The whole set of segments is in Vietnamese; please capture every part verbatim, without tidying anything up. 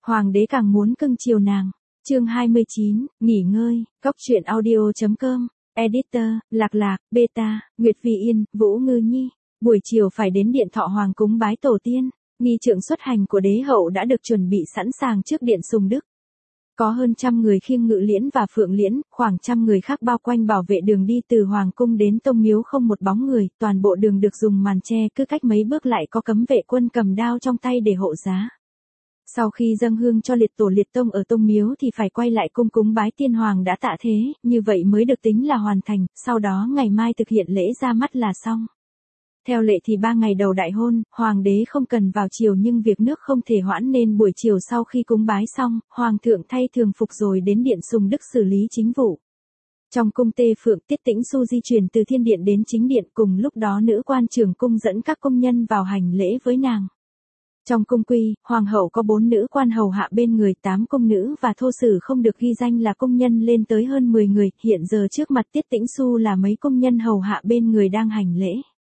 Hoàng đế càng muốn cưng chiều nàng. Chương hai mươi chín, nghỉ ngơi, Cóc truyện audio chấm com, Editor, Lạc Lạc, Beta, Nguyệt Vi Yên, Vũ Ngư Nhi. Buổi chiều phải đến điện Thọ Hoàng cúng bái tổ tiên, nghi trượng xuất hành của đế hậu đã được chuẩn bị sẵn sàng trước điện Sùng Đức. Có hơn trăm người khiêng ngự liễn và phượng liễn, khoảng trăm người khác bao quanh bảo vệ đường đi từ Hoàng cung đến Tông Miếu không một bóng người, toàn bộ đường được dùng màn che, cứ cách mấy bước lại có cấm vệ quân cầm đao trong tay để hộ giá. Sau khi dâng hương cho liệt tổ liệt tông ở Tông Miếu thì phải quay lại cung cúng bái tiên hoàng đã tạ thế, như vậy mới được tính là hoàn thành, sau đó ngày mai thực hiện lễ ra mắt là xong. Theo lệ thì ba ngày đầu đại hôn, hoàng đế không cần vào chiều nhưng việc nước không thể hoãn nên buổi chiều sau khi cúng bái xong, hoàng thượng thay thường phục rồi đến điện Sùng Đức xử lý chính vụ. Trong cung Tê Phượng, Tiết Tĩnh Xu di chuyển từ thiên điện đến chính điện, cùng lúc đó nữ quan trưởng cung dẫn các công nhân vào hành lễ với nàng. Trong cung quy, hoàng hậu có bốn nữ quan hầu hạ bên người, tám công nữ và thô sử không được ghi danh là công nhân lên tới hơn mười người, hiện giờ trước mặt Tiết Tĩnh Xu là mấy công nhân hầu hạ bên người đang hành lễ.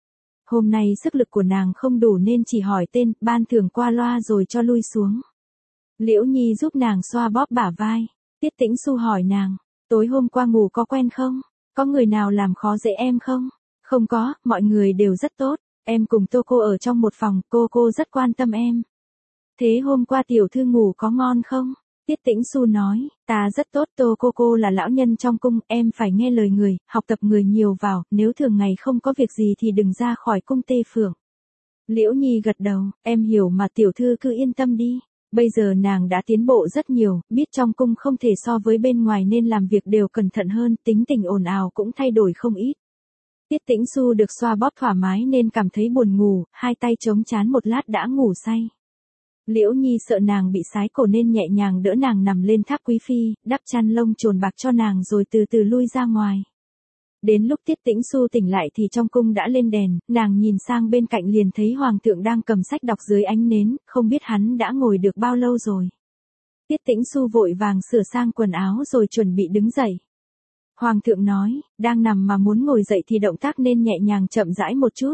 Hôm nay sức lực của nàng không đủ nên chỉ hỏi tên, ban thưởng qua loa rồi cho lui xuống. Liễu Nhi giúp nàng xoa bóp bả vai. Tiết Tĩnh Xu hỏi nàng, tối hôm qua ngủ có quen không? Có người nào làm khó dễ em không? Không có, mọi người đều rất tốt. Em cùng Tô cô ở trong một phòng, cô cô rất quan tâm em. Thế hôm qua tiểu thư ngủ có ngon không? Tiết Tĩnh Xu nói, ta rất tốt, Tô cô cô là lão nhân trong cung, em phải nghe lời người, học tập người nhiều vào, nếu thường ngày không có việc gì thì đừng ra khỏi cung Tê Phượng. Liễu Nhi gật đầu, em hiểu mà tiểu thư cứ yên tâm đi. Bây giờ nàng đã tiến bộ rất nhiều, biết trong cung không thể so với bên ngoài nên làm việc đều cẩn thận hơn, tính tình ồn ào cũng thay đổi không ít. Tiết Tĩnh Xu được xoa bóp thoải mái nên cảm thấy buồn ngủ, hai tay chống trán một lát đã ngủ say. Liễu Nhi sợ nàng bị sái cổ nên nhẹ nhàng đỡ nàng nằm lên tháp quý phi, đắp chăn lông trồn bạc cho nàng rồi từ từ lui ra ngoài. Đến lúc Tiết Tĩnh Xu tỉnh lại thì trong cung đã lên đèn, nàng nhìn sang bên cạnh liền thấy hoàng thượng đang cầm sách đọc dưới ánh nến, không biết hắn đã ngồi được bao lâu rồi. Tiết Tĩnh Xu vội vàng sửa sang quần áo rồi chuẩn bị đứng dậy. Hoàng thượng nói, đang nằm mà muốn ngồi dậy thì động tác nên nhẹ nhàng chậm rãi một chút.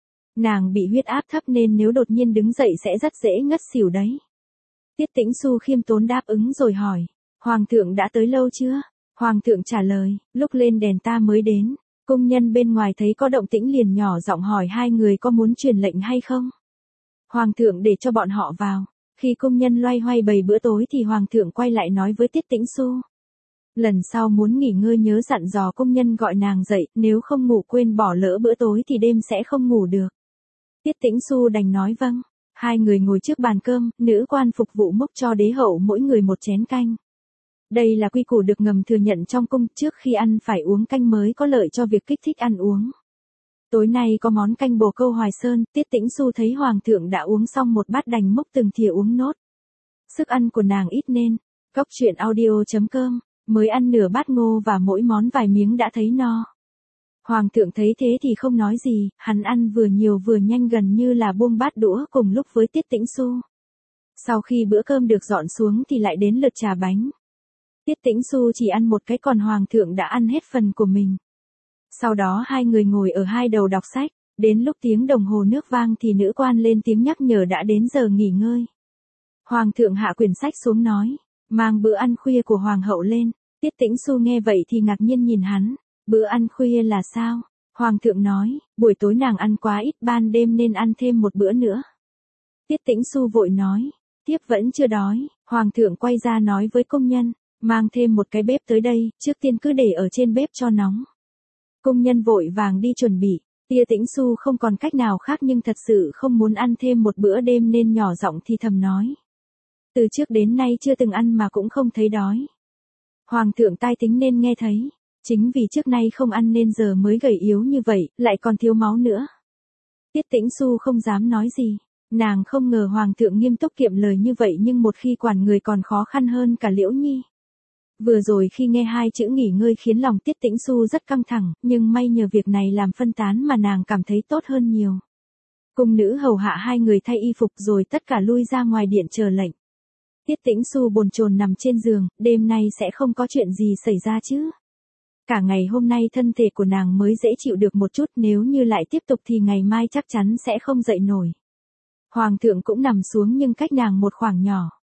Nàng bị huyết áp thấp nên nếu đột nhiên đứng dậy sẽ rất dễ ngất xỉu đấy. Tiết Tĩnh Xu khiêm tốn đáp ứng rồi hỏi, Hoàng thượng đã tới lâu chưa? Hoàng thượng trả lời, lúc lên đèn ta mới đến. Cung nhân bên ngoài thấy có động tĩnh liền nhỏ giọng hỏi hai người có muốn truyền lệnh hay không? Hoàng thượng để cho bọn họ vào. Khi cung nhân loay hoay bày bữa tối thì hoàng thượng quay lại nói với Tiết Tĩnh Xu. Lần sau muốn nghỉ ngơi nhớ dặn dò công nhân gọi nàng dậy, nếu không ngủ quên bỏ lỡ bữa tối thì đêm sẽ không ngủ được. Tiết Tĩnh Xu đành nói vâng. Hai người ngồi trước bàn cơm, nữ quan phục vụ múc cho đế hậu mỗi người một chén canh. Đây là quy củ được ngầm thừa nhận trong cung, trước khi ăn phải uống canh mới có lợi cho việc kích thích ăn uống. Tối nay có món canh bồ câu Hoài Sơn, Tiết Tĩnh Xu thấy hoàng thượng đã uống xong một bát đành múc từng thìa uống nốt. Sức ăn của nàng ít nên, Cóc truyện audio chấm com, mới ăn nửa bát ngô và mỗi món vài miếng đã thấy no. Hoàng thượng thấy thế thì không nói gì, hắn ăn vừa nhiều vừa nhanh gần như là buông bát đũa cùng lúc với Tiết Tĩnh Xu. Sau khi bữa cơm được dọn xuống thì lại đến lượt trà bánh. Tiết Tĩnh Xu chỉ ăn một cái còn hoàng thượng đã ăn hết phần của mình. Sau đó hai người ngồi ở hai đầu đọc sách, đến lúc tiếng đồng hồ nước vang thì nữ quan lên tiếng nhắc nhở đã đến giờ nghỉ ngơi. Hoàng thượng hạ quyển sách xuống nói, mang bữa ăn khuya của hoàng hậu lên. Tiết Tĩnh Xu nghe vậy thì ngạc nhiên nhìn hắn, bữa ăn khuya là sao? Hoàng thượng nói, buổi tối nàng ăn quá ít, ban đêm nên ăn thêm một bữa nữa. Tiết Tĩnh Xu vội nói, tiếp vẫn chưa đói. Hoàng thượng quay ra nói với công nhân, mang thêm một cái bếp tới đây, trước tiên cứ để ở trên bếp cho nóng. Công nhân vội vàng đi chuẩn bị, Tiết Tĩnh Xu không còn cách nào khác nhưng thật sự không muốn ăn thêm một bữa đêm nên nhỏ giọng thì thầm nói. Từ trước đến nay chưa từng ăn mà cũng không thấy đói. Hoàng thượng tai tính nên nghe thấy, chính vì trước nay không ăn nên giờ mới gầy yếu như vậy, lại còn thiếu máu nữa. Tiết Tĩnh Xu không dám nói gì, nàng không ngờ hoàng thượng nghiêm túc kiệm lời như vậy nhưng một khi quản người còn khó khăn hơn cả Liễu Nhi. Vừa rồi khi nghe hai chữ nghỉ ngơi khiến lòng Tiết Tĩnh Xu rất căng thẳng, nhưng may nhờ việc này làm phân tán mà nàng cảm thấy tốt hơn nhiều. Cung nữ hầu hạ hai người thay y phục rồi tất cả lui ra ngoài điện chờ lệnh. Tiết Tĩnh Xu bồn chồn nằm trên giường, đêm nay sẽ không có chuyện gì xảy ra chứ. Cả ngày hôm nay thân thể của nàng mới dễ chịu được một chút, nếu như lại tiếp tục thì ngày mai chắc chắn sẽ không dậy nổi. Hoàng thượng cũng nằm xuống nhưng cách nàng một khoảng nhỏ.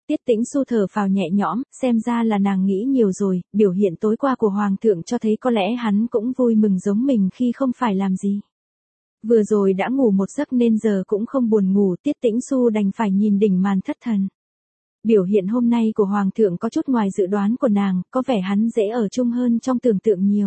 Tiết Tĩnh Xu thở phào nhẹ nhõm, xem ra là nàng nghĩ nhiều rồi, biểu hiện tối qua của Hoàng thượng cho thấy có lẽ hắn cũng vui mừng giống mình khi không phải làm gì. Vừa rồi đã ngủ một giấc nên giờ cũng không buồn ngủ, Tiết Tĩnh Xu đành phải nhìn đỉnh màn thất thần. Biểu hiện hôm nay của Hoàng thượng có chút ngoài dự đoán của nàng, có vẻ hắn dễ ở chung hơn trong tưởng tượng nhiều.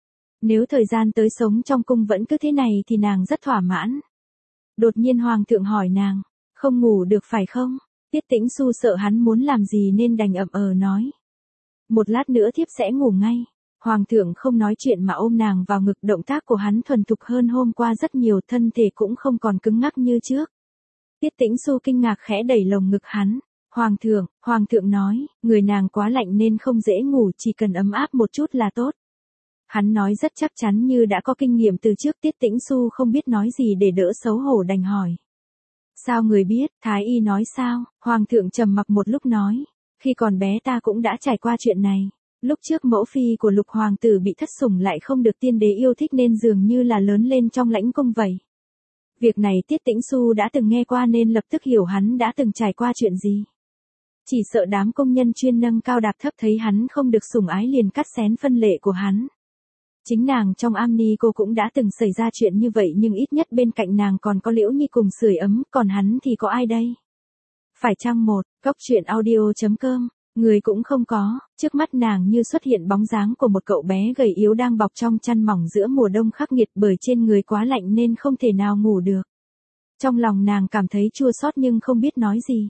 Nếu thời gian tới sống trong cung vẫn cứ thế này thì nàng rất thỏa mãn. Đột nhiên Hoàng thượng hỏi nàng, không ngủ được phải không? Tiết Tĩnh Xu sợ hắn muốn làm gì nên đành ậm ờ nói. Một lát nữa thiếp sẽ ngủ ngay. Hoàng thượng không nói chuyện mà ôm nàng vào ngực, động tác của hắn thuần thục hơn hôm qua rất nhiều, thân thể cũng không còn cứng ngắc như trước. Tiết Tĩnh Xu kinh ngạc khẽ đẩy lồng ngực hắn. Hoàng thượng, Hoàng thượng nói, người nàng quá lạnh nên không dễ ngủ, chỉ cần ấm áp một chút là tốt. Hắn nói rất chắc chắn như đã có kinh nghiệm từ trước. Tiết Tĩnh Xu không biết nói gì để đỡ xấu hổ đành hỏi. Sao người biết? Thái y nói sao? Hoàng thượng trầm mặc một lúc nói. Khi còn bé ta cũng đã trải qua chuyện này. Lúc trước mẫu phi của Lục hoàng tử bị thất sủng lại không được tiên đế yêu thích nên dường như là lớn lên trong lãnh cung vậy. Việc này Tiết Tĩnh Xu đã từng nghe qua nên lập tức hiểu hắn đã từng trải qua chuyện gì. Chỉ sợ đám công nhân chuyên nâng cao đạp thấp thấy hắn không được sủng ái liền cắt xén phân lệ của hắn. Chính nàng trong am ni cô cũng đã từng xảy ra chuyện như vậy, nhưng ít nhất bên cạnh nàng còn có Liễu Nhi cùng sưởi ấm, còn hắn thì có ai đây? Phải chăng một, góc truyện audio chấm com, người cũng không có, trước mắt nàng như xuất hiện bóng dáng của một cậu bé gầy yếu đang bọc trong chăn mỏng giữa mùa đông khắc nghiệt, bởi trên người quá lạnh nên không thể nào ngủ được. Trong lòng nàng cảm thấy chua xót nhưng không biết nói gì.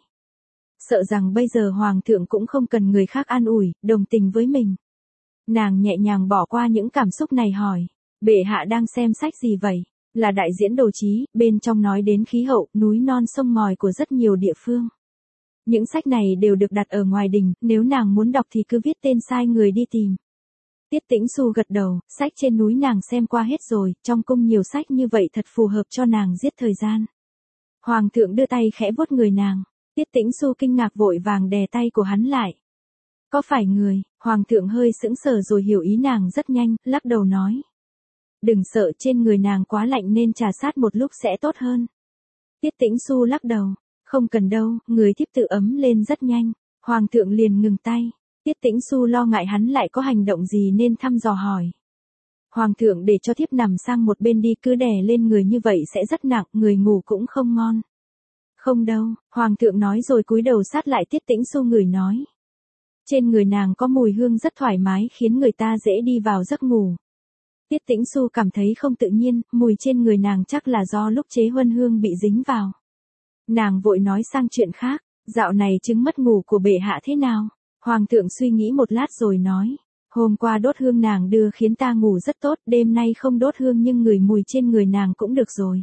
Sợ rằng bây giờ Hoàng thượng cũng không cần người khác an ủi, đồng tình với mình. Nàng nhẹ nhàng bỏ qua những cảm xúc này hỏi, bệ hạ đang xem sách gì vậy? Là đại diễn đồ chí, bên trong nói đến khí hậu, núi non sông ngòi của rất nhiều địa phương. Những sách này đều được đặt ở ngoài đình, nếu nàng muốn đọc thì cứ viết tên sai người đi tìm. Tiết Tĩnh Xu gật đầu, sách trên núi nàng xem qua hết rồi, trong cung nhiều sách như vậy thật phù hợp cho nàng giết thời gian. Hoàng thượng đưa tay khẽ vuốt người nàng, Tiết Tĩnh Xu kinh ngạc vội vàng đè tay của hắn lại. Có phải người? Hoàng thượng hơi sững sờ rồi hiểu ý nàng rất nhanh, lắc đầu nói. Đừng sợ, trên người nàng quá lạnh nên trà sát một lúc sẽ tốt hơn. Tiết Tĩnh Xu lắc đầu. Không cần đâu, người thiếp tự ấm lên rất nhanh. Hoàng thượng liền ngừng tay. Tiết Tĩnh Xu lo ngại hắn lại có hành động gì nên thăm dò hỏi. Hoàng thượng để cho thiếp nằm sang một bên đi, cứ đè lên người như vậy sẽ rất nặng, người ngủ cũng không ngon. Không đâu, Hoàng thượng nói rồi cúi đầu sát lại Tiết Tĩnh Xu ngửi nói. Trên người nàng có mùi hương rất thoải mái khiến người ta dễ đi vào giấc ngủ. Tiết Tĩnh Xu cảm thấy không tự nhiên, mùi trên người nàng chắc là do lúc chế huân hương bị dính vào. Nàng vội nói sang chuyện khác, dạo này chứng mất ngủ của bệ hạ thế nào? Hoàng thượng suy nghĩ một lát rồi nói, hôm qua đốt hương nàng đưa khiến ta ngủ rất tốt, đêm nay không đốt hương nhưng ngửi mùi trên người nàng cũng được rồi.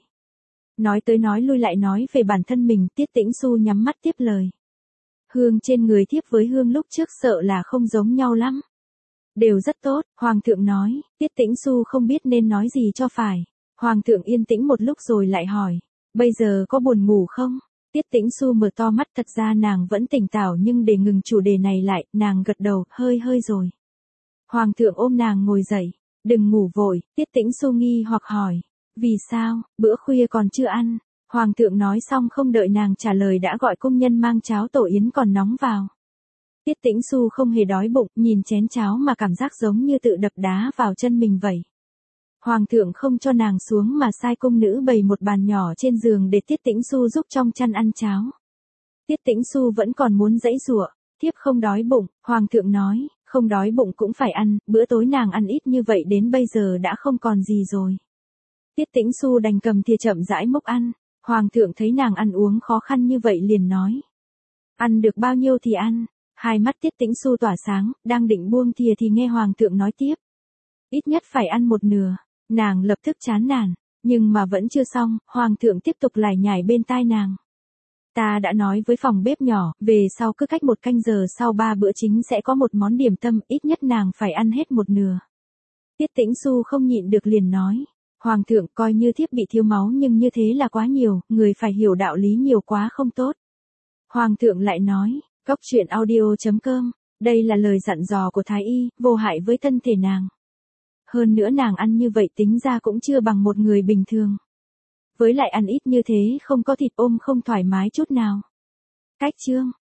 Nói tới nói lui lại nói về bản thân mình, Tiết Tĩnh Xu nhắm mắt tiếp lời. Hương trên người thiếp với hương lúc trước sợ là không giống nhau lắm. Đều rất tốt, Hoàng thượng nói, Tiết Tĩnh Xu không biết nên nói gì cho phải. Hoàng thượng yên tĩnh một lúc rồi lại hỏi, bây giờ có buồn ngủ không? Tiết Tĩnh Xu mở to mắt, thật ra nàng vẫn tỉnh táo nhưng để ngừng chủ đề này lại, nàng gật đầu, hơi hơi rồi. Hoàng thượng ôm nàng ngồi dậy, đừng ngủ vội, Tiết Tĩnh Xu nghi hoặc hỏi, vì sao, bữa khuya còn chưa ăn? Hoàng thượng nói xong không đợi nàng trả lời đã gọi công nhân mang cháo tổ yến còn nóng vào. Tiết Tĩnh Xu không hề đói bụng, nhìn chén cháo mà cảm giác giống như tự đập đá vào chân mình vậy. Hoàng thượng không cho nàng xuống mà sai cung nữ bày một bàn nhỏ trên giường để Tiết Tĩnh Xu giúp trong chăn ăn cháo. Tiết Tĩnh Xu vẫn còn muốn giãy giụa, thiếp không đói bụng, Hoàng thượng nói, không đói bụng cũng phải ăn, bữa tối nàng ăn ít như vậy đến bây giờ đã không còn gì rồi. Tiết Tĩnh Xu đành cầm thìa chậm rãi múc ăn. Hoàng thượng thấy nàng ăn uống khó khăn như vậy liền nói. Ăn được bao nhiêu thì ăn. Hai mắt Tiết Tĩnh Xu tỏa sáng, đang định buông thìa thì nghe Hoàng thượng nói tiếp. Ít nhất phải ăn một nửa. Nàng lập tức chán nản. Nhưng mà vẫn chưa xong, Hoàng thượng tiếp tục lải nhải bên tai nàng. Ta đã nói với phòng bếp nhỏ, về sau cứ cách một canh giờ sau ba bữa chính sẽ có một món điểm tâm, ít nhất nàng phải ăn hết một nửa. Tiết Tĩnh Xu không nhịn được liền nói. Hoàng thượng, coi như thiếp bị thiếu máu nhưng như thế là quá nhiều, người phải hiểu đạo lý nhiều quá không tốt. Hoàng thượng lại nói, góc truyện audio chấm com, đây là lời dặn dò của Thái y, vô hại với thân thể nàng. Hơn nữa nàng ăn như vậy tính ra cũng chưa bằng một người bình thường. Với lại ăn ít như thế không có thịt ôm không thoải mái chút nào. Cách chương.